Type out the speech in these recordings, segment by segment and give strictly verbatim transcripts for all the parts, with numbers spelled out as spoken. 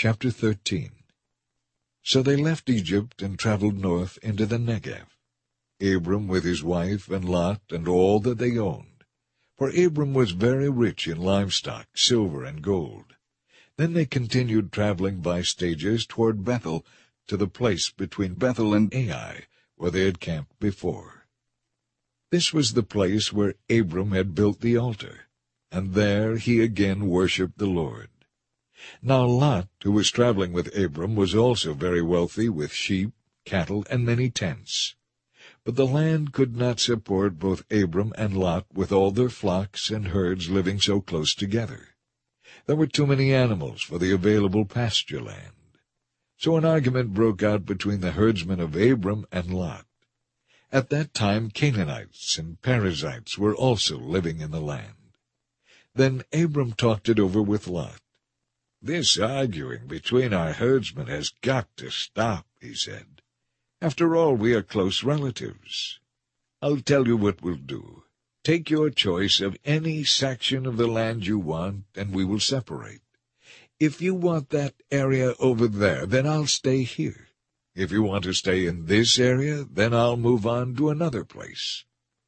Chapter thirteen. So they left Egypt and traveled north into the Negev, Abram with his wife and Lot and all that they owned. For Abram was very rich in livestock, silver, and gold. Then they continued traveling by stages toward Bethel, to the place between Bethel and Ai, where they had camped before. This was the place where Abram had built the altar, and there he again worshipped the Lord. Now Lot, who was traveling with Abram, was also very wealthy, with sheep, cattle, and many tents. But the land could not support both Abram and Lot with all their flocks and herds living so close together. There were too many animals for the available pasture land. So an argument broke out between the herdsmen of Abram and Lot. At that time Canaanites and Perizzites were also living in the land. Then Abram talked it over with Lot. "This arguing between our herdsmen has got to stop," he said. "After all, we are close relatives. I'll tell you what we'll do. Take your choice of any section of the land you want, and we will separate. If you want that area over there, then I'll stay here. If you want to stay in this area, then I'll move on to another place."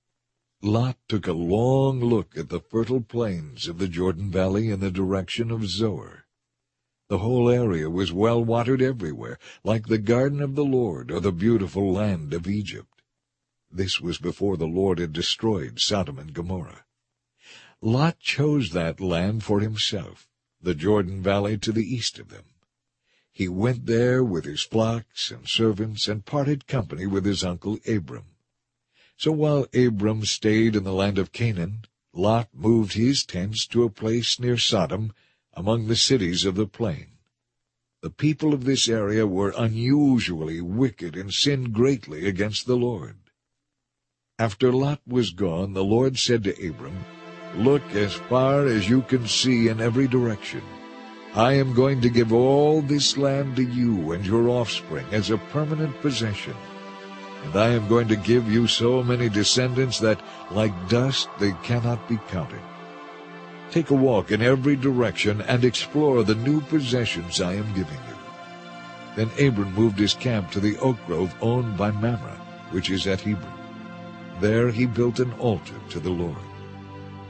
Lot took a long look at the fertile plains of the Jordan Valley in the direction of Zoar. The whole area was well-watered everywhere, like the garden of the Lord or the beautiful land of Egypt. This was before the Lord had destroyed Sodom and Gomorrah. Lot chose that land for himself, the Jordan Valley to the east of them. He went there with his flocks and servants and parted company with his uncle Abram. So while Abram stayed in the land of Canaan, Lot moved his tents to a place near Sodom, among the cities of the plain. The people of this area were unusually wicked and sinned greatly against the Lord. After Lot was gone, the Lord said to Abram, "Look as far as you can see in every direction. I am going to give all this land to you and your offspring as a permanent possession. And I am going to give you so many descendants that, like dust, they cannot be counted. Take a walk in every direction and explore the new possessions I am giving you." Then Abram moved his camp to the oak grove owned by Mamre, which is at Hebron. There he built an altar to the Lord.